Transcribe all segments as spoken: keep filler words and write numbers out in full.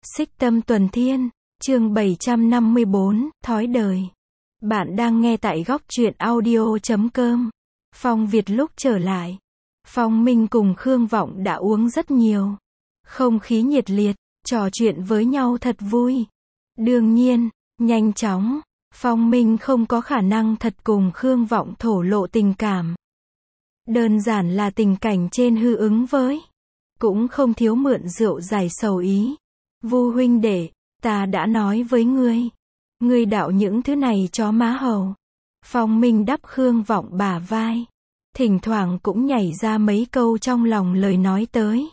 Xích Tâm Tuần Thiên, chương bảy trăm năm mươi bốn, Thói đời. Bạn đang nghe tại góc truyện audio chấm com. Phong Việt lúc trở lại, Phong Minh cùng Khương Vọng đã uống rất nhiều. Không khí nhiệt liệt, trò chuyện với nhau thật vui. Đương nhiên, nhanh chóng, Phong Minh không có khả năng thật cùng Khương Vọng thổ lộ tình cảm. Đơn giản là tình cảnh trên hư ứng với. Cũng không thiếu mượn rượu giải sầu ý. Vu huynh đệ, ta đã nói với ngươi. Ngươi đạo những thứ này chó má hầu. Phong Minh đắp Khương Vọng bả vai. Thỉnh thoảng cũng nhảy ra mấy câu trong lòng lời nói tới.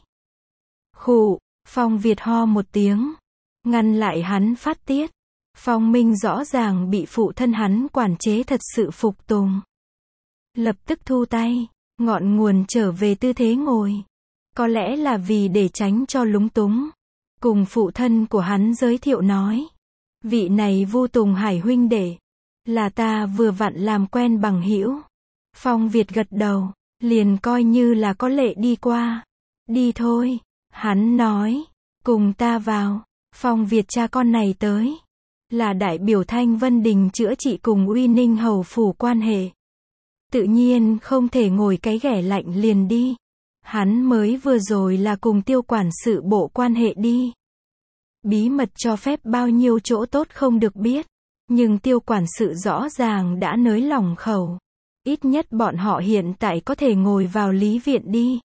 Khụ, Phong Việt ho một tiếng. Ngăn lại hắn phát tiết. Phong Minh rõ ràng bị phụ thân hắn quản chế thật sự phục tùng. Lập tức thu tay, ngọn nguồn trở về tư thế ngồi. Có lẽ là vì để tránh cho lúng túng. Cùng phụ thân của hắn giới thiệu nói. Vị này Vu Tùng Hải huynh đệ. Là ta vừa vặn làm quen bằng hữu. Phong Việt gật đầu, liền coi như là có lệ đi qua. Đi thôi, hắn nói. Cùng ta vào. Phong Việt cha con này tới. Là đại biểu Thanh Vân Đình chữa trị cùng Uy Ninh Hầu phủ quan hệ. Tự nhiên không thể ngồi cái ghẻ lạnh liền đi. Hắn mới vừa rồi là cùng tiêu quản sự bộ quan hệ đi. Bí mật cho phép bao nhiêu chỗ tốt không được biết. Nhưng tiêu quản sự rõ ràng đã nới lỏng khẩu. Ít nhất bọn họ hiện tại có thể ngồi vào lý viện đi.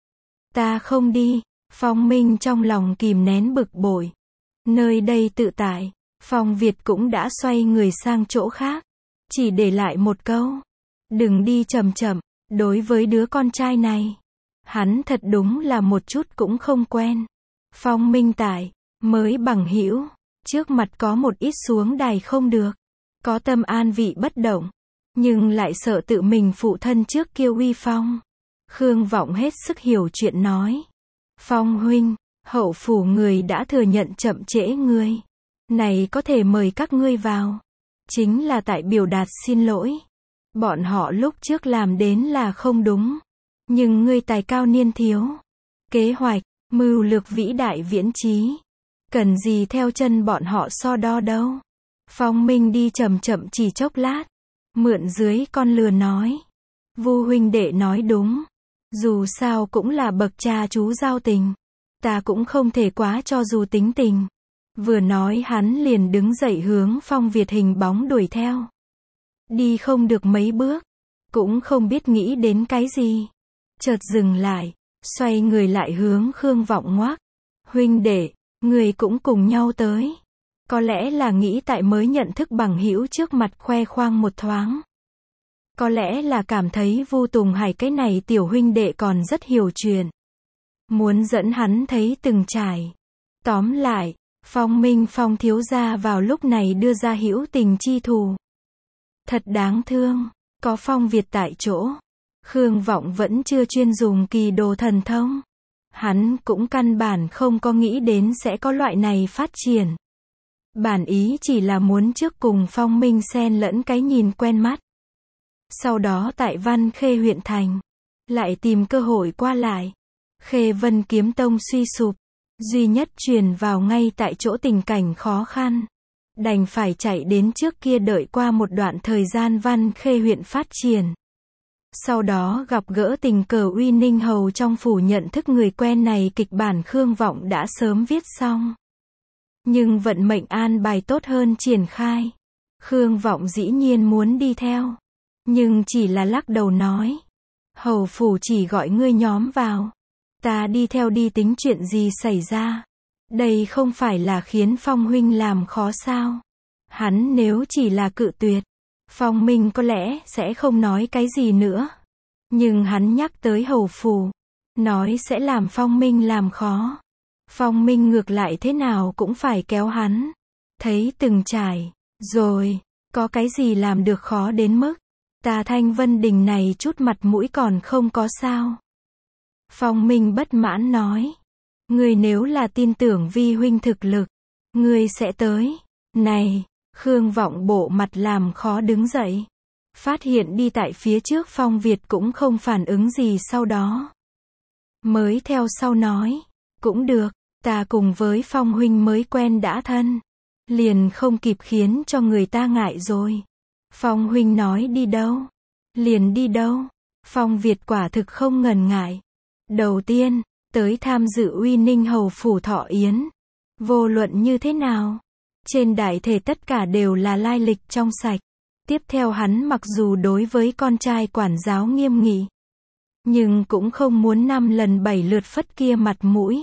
Ta không đi. Phong Minh trong lòng kìm nén bực bội. Nơi đây tự tại. Phong Việt cũng đã xoay người sang chỗ khác. Chỉ để lại một câu. Đừng đi chậm chậm. Đối với đứa con trai này, hắn thật đúng là một chút cũng không quen. Phong Minh tại, mới bằng hữu, trước mặt có một ít xuống đài không được. Có tâm an vị bất động, nhưng lại sợ tự mình phụ thân trước kia uy phong. Khương Vọng hết sức hiểu chuyện nói. Phong huynh, hậu phủ người đã thừa nhận chậm trễ ngươi. Này có thể mời các ngươi vào. Chính là tại biểu đạt xin lỗi. Bọn họ lúc trước làm đến là không đúng. Nhưng ngươi tài cao niên thiếu. Kế hoạch, mưu lược vĩ đại viễn chí. Cần gì theo chân bọn họ so đo đâu. Phong Minh đi chậm chậm chỉ chốc lát. Mượn dưới con lừa nói. Vu huynh đệ nói đúng. Dù sao cũng là bậc cha chú giao tình. Ta cũng không thể quá cho dù tính tình. Vừa nói hắn liền đứng dậy hướng Phong Việt hình bóng đuổi theo. Đi không được mấy bước. Cũng không biết nghĩ đến cái gì. Chợt dừng lại. Xoay người lại hướng Khương Vọng ngoác. Huynh đệ, người cũng cùng nhau tới. Có lẽ là nghĩ tại mới nhận thức bằng hữu trước mặt khoe khoang một thoáng. Có lẽ là cảm thấy Vu Tùng Hải cái này tiểu huynh đệ còn rất hiểu chuyện. Muốn dẫn hắn thấy từng trải. Tóm lại, Phong Minh Phong thiếu gia vào lúc này đưa ra hữu tình chi thù. Thật đáng thương, có Phong Việt tại chỗ. Khương Vọng vẫn chưa chuyên dùng kỳ đồ thần thông. Hắn cũng căn bản không có nghĩ đến sẽ có loại này phát triển. Bản ý chỉ là muốn trước cùng Phong Minh xen lẫn cái nhìn quen mắt. Sau đó tại Văn Khê huyện thành, lại tìm cơ hội qua lại. Khê Vân Kiếm Tông suy sụp, duy nhất truyền vào ngay tại chỗ tình cảnh khó khăn. Đành phải chạy đến trước kia đợi qua một đoạn thời gian Văn Khê huyện phát triển. Sau đó gặp gỡ tình cờ Uy Ninh Hầu trong phủ nhận thức người quen này, kịch bản Khương Vọng đã sớm viết xong. Nhưng vận mệnh an bài tốt hơn triển khai. Khương Vọng dĩ nhiên muốn đi theo. Nhưng chỉ là lắc đầu nói. Hầu phủ chỉ gọi ngươi nhóm vào. Ta đi theo đi tính chuyện gì xảy ra. Đây không phải là khiến Phong huynh làm khó sao. Hắn nếu chỉ là cự tuyệt, Phong Minh có lẽ sẽ không nói cái gì nữa. Nhưng hắn nhắc tới hầu phủ, nói sẽ làm Phong Minh làm khó. Phong Minh ngược lại thế nào cũng phải kéo hắn. Thấy từng trải, rồi, có cái gì làm được khó đến mức. Ta Thanh Vân Đình này chút mặt mũi còn không có sao. Phong Minh bất mãn nói. Ngươi nếu là tin tưởng vi huynh thực lực, ngươi sẽ tới. Này, Khương Vọng bộ mặt làm khó đứng dậy. Phát hiện đi tại phía trước Phong Việt cũng không phản ứng gì sau đó. Mới theo sau nói. Cũng được, Ta cùng với Phong huynh mới quen đã thân. Liền không kịp khiến cho người ta ngại rồi. Phong huynh nói đi đâu? Liền đi đâu? Phong Việt quả thực không ngần ngại. Đầu tiên, tới tham dự Uy Ninh Hầu phủ thọ yến. Vô luận như thế nào? Trên đại thể tất cả đều là lai lịch trong sạch. Tiếp theo hắn mặc dù đối với con trai quản giáo nghiêm nghị, nhưng cũng không muốn năm lần bảy lượt phất kia mặt mũi.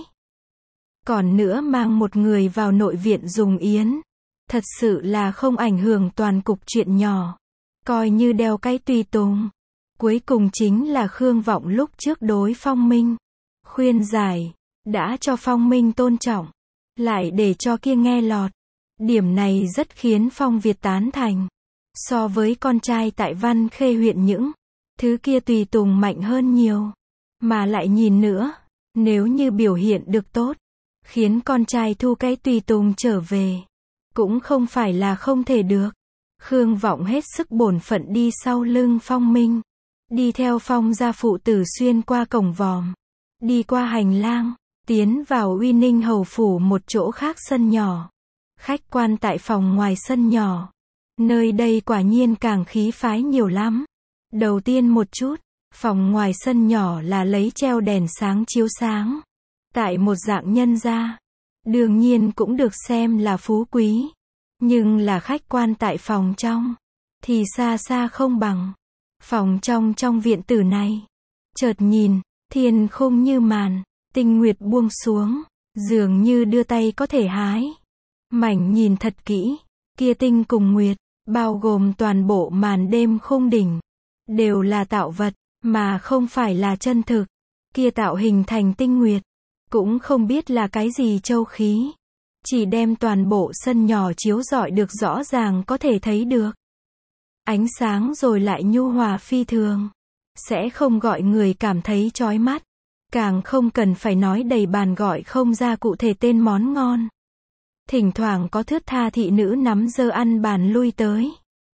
Còn nữa mang một người vào nội viện dùng yến. Thật sự là không ảnh hưởng toàn cục chuyện nhỏ. Coi như đeo cái tùy tùng. Cuối cùng chính là Khương Vọng lúc trước đối Phong Minh khuyên giải, đã cho Phong Minh tôn trọng, lại để cho kia nghe lọt. Điểm này rất khiến Phong Việt tán thành. So với con trai tại Văn Khê huyện những thứ kia tùy tùng mạnh hơn nhiều. Mà lại nhìn nữa, nếu như biểu hiện được tốt, khiến con trai thu cái tùy tùng trở về, cũng không phải là không thể được. Khương Vọng hết sức bổn phận đi sau lưng Phong Minh. Đi theo Phong gia phụ tử xuyên qua cổng vòm. Đi qua hành lang, tiến vào Uy Ninh Hầu phủ một chỗ khác sân nhỏ. Khách quan tại phòng ngoài sân nhỏ. Nơi đây quả nhiên càng khí phái nhiều lắm. Đầu tiên một chút, phòng ngoài sân nhỏ là lấy treo đèn sáng chiếu sáng. Tại một dạng nhân gia. Đương nhiên cũng được xem là phú quý. Nhưng là khách quan tại phòng trong, thì xa xa không bằng. Phòng trong trong viện tử này. Chợt nhìn, thiên khung như màn, tinh nguyệt buông xuống, dường như đưa tay có thể hái. Mảnh nhìn thật kỹ, kia tinh cùng nguyệt, bao gồm toàn bộ màn đêm khung đỉnh, đều là tạo vật, mà không phải là chân thực. Kia tạo hình thành tinh nguyệt, cũng không biết là cái gì châu khí. Chỉ đem toàn bộ sân nhỏ chiếu rọi được rõ ràng có thể thấy được. Ánh sáng rồi lại nhu hòa phi thường. Sẽ không gọi người cảm thấy chói mắt. Càng không cần phải nói đầy bàn gọi không ra cụ thể tên món ngon. Thỉnh thoảng có thướt tha thị nữ nắm dơ ăn bàn lui tới.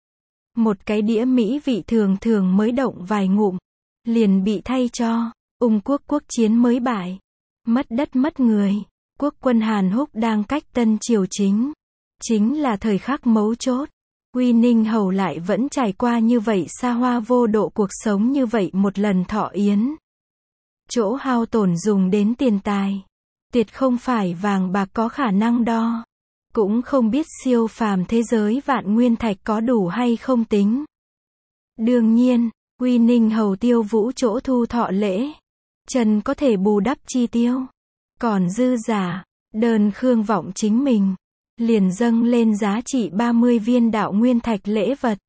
Một cái đĩa mỹ vị thường thường mới động vài ngụm, liền bị thay cho. Ung quốc quốc chiến mới bại. Mất đất mất người. Quốc quân Hàn Húc đang cách Tân Triều chính. Chính là thời khắc mấu chốt. Uy Ninh Hầu lại vẫn trải qua như vậy xa hoa vô độ cuộc sống như vậy một lần thọ yến. Chỗ hao tổn dùng đến tiền tài. Tuyệt không phải vàng bạc có khả năng đo. Cũng không biết siêu phàm thế giới vạn nguyên thạch có đủ hay không tính. Đương nhiên, Uy Ninh Hầu tiêu vũ chỗ thu thọ lễ. Trần có thể bù đắp chi tiêu. Còn dư giả, đơn Khương Vọng chính mình, liền dâng lên giá trị ba mươi viên đạo nguyên thạch lễ vật.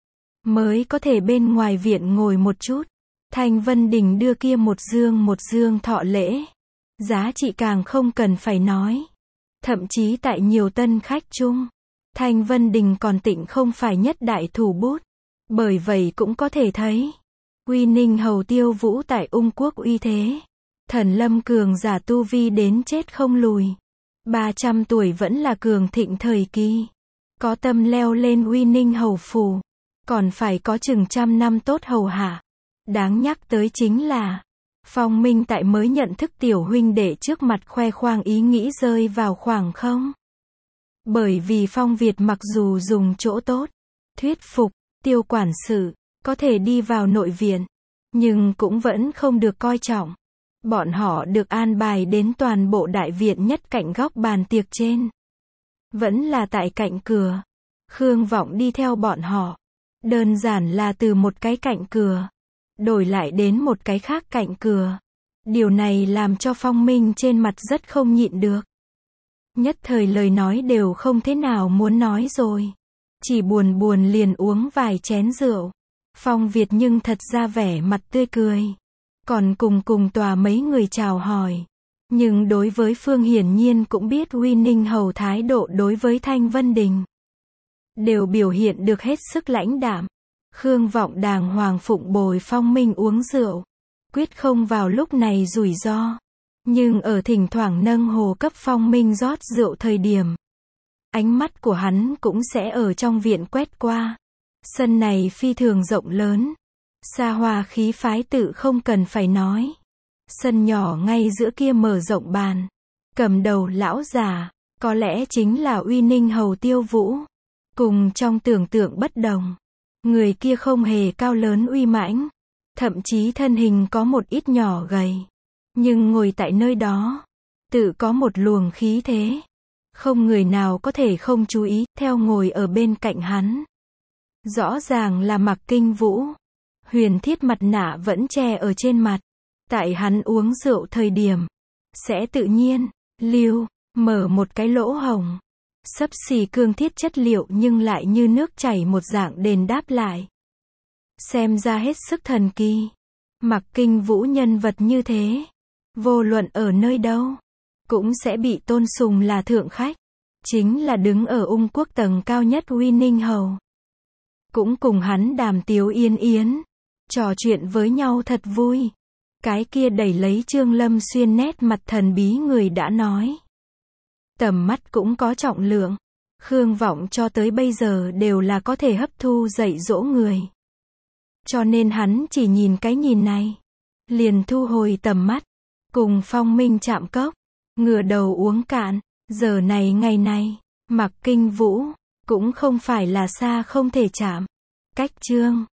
Mới có thể bên ngoài viện ngồi một chút. Thanh Vân Đình đưa kia một dương một dương thọ lễ. Giá trị càng không cần phải nói. Thậm chí tại nhiều tân khách chung, Thanh Vân Đình còn tịnh không phải nhất đại thủ bút. Bởi vậy cũng có thể thấy, Uy Ninh Hầu tiêu vũ tại Ung quốc uy thế. Thần lâm cường giả tu vi đến chết không lùi. ba trăm tuổi vẫn là cường thịnh thời kỳ. Có tâm leo lên Uy Ninh Hầu phủ. Còn phải có chừng trăm năm tốt hầu hạ. Đáng nhắc tới chính là, Phong Minh tại mới nhận thức tiểu huynh đệ trước mặt khoe khoang ý nghĩ rơi vào khoảng không. Bởi vì Phong Việt mặc dù dùng chỗ tốt, thuyết phục, tiêu quản sự, có thể đi vào nội viện. Nhưng cũng vẫn không được coi trọng. Bọn họ được an bài đến toàn bộ đại viện nhất cạnh góc bàn tiệc trên. Vẫn là tại cạnh cửa. Khương Vọng đi theo bọn họ. Đơn giản là từ một cái cạnh cửa, đổi lại đến một cái khác cạnh cửa. Điều này làm cho Phong Minh trên mặt rất không nhịn được. Nhất thời lời nói đều không thế nào muốn nói rồi. Chỉ buồn buồn liền uống vài chén rượu. Phong Việt nhưng thật ra vẻ mặt tươi cười. Còn cùng cùng tòa mấy người chào hỏi. Nhưng đối với Phương hiển nhiên cũng biết Uy Ninh Hầu thái độ đối với Thanh Vân Đình. Đều biểu hiện được hết sức lãnh đạm. Khương Vọng đàng hoàng phụng bồi Phong Minh uống rượu. Quyết không vào lúc này rủi ro. Nhưng ở thỉnh thoảng nâng hồ cấp Phong Minh rót rượu thời điểm. Ánh mắt của hắn cũng sẽ ở trong viện quét qua. Sân này phi thường rộng lớn. Xa hoa khí phái tự không cần phải nói. Sân nhỏ ngay giữa kia mở rộng bàn. Cầm đầu lão già, có lẽ chính là Uy Ninh Hầu Tiêu Vũ. Cùng trong tưởng tượng bất đồng. Người kia không hề cao lớn uy mãnh. Thậm chí thân hình có một ít nhỏ gầy. Nhưng ngồi tại nơi đó, tự có một luồng khí thế. Không người nào có thể không chú ý, theo ngồi ở bên cạnh hắn. Rõ ràng là Mạc Kinh Vũ. Huyền thiết mặt nạ vẫn che ở trên mặt. Tại hắn uống rượu thời điểm, sẽ tự nhiên, lưu, mở một cái lỗ hổng. Xấp xì cương thiết chất liệu nhưng lại như nước chảy một dạng đền đáp lại. Xem ra hết sức thần kỳ. Mạc Kinh Vũ nhân vật như thế, vô luận ở nơi đâu, cũng sẽ bị tôn sùng là thượng khách. Chính là đứng ở ung quốc tầng cao nhất Uy Ninh Hầu. Cũng cùng hắn đàm tiếu yên yến. Trò chuyện với nhau thật vui. Cái kia đẩy lấy Trương Lâm Xuyên nét mặt thần bí người đã nói. Tầm mắt cũng có trọng lượng. Khương Vọng cho tới bây giờ đều là có thể hấp thu dạy dỗ người. Cho nên hắn chỉ nhìn cái nhìn này. Liền thu hồi tầm mắt. Cùng Phong Minh chạm cốc. Ngửa đầu uống cạn. Giờ này ngày này, Mạc Kinh Vũ, cũng không phải là xa không thể chạm. Cách Trương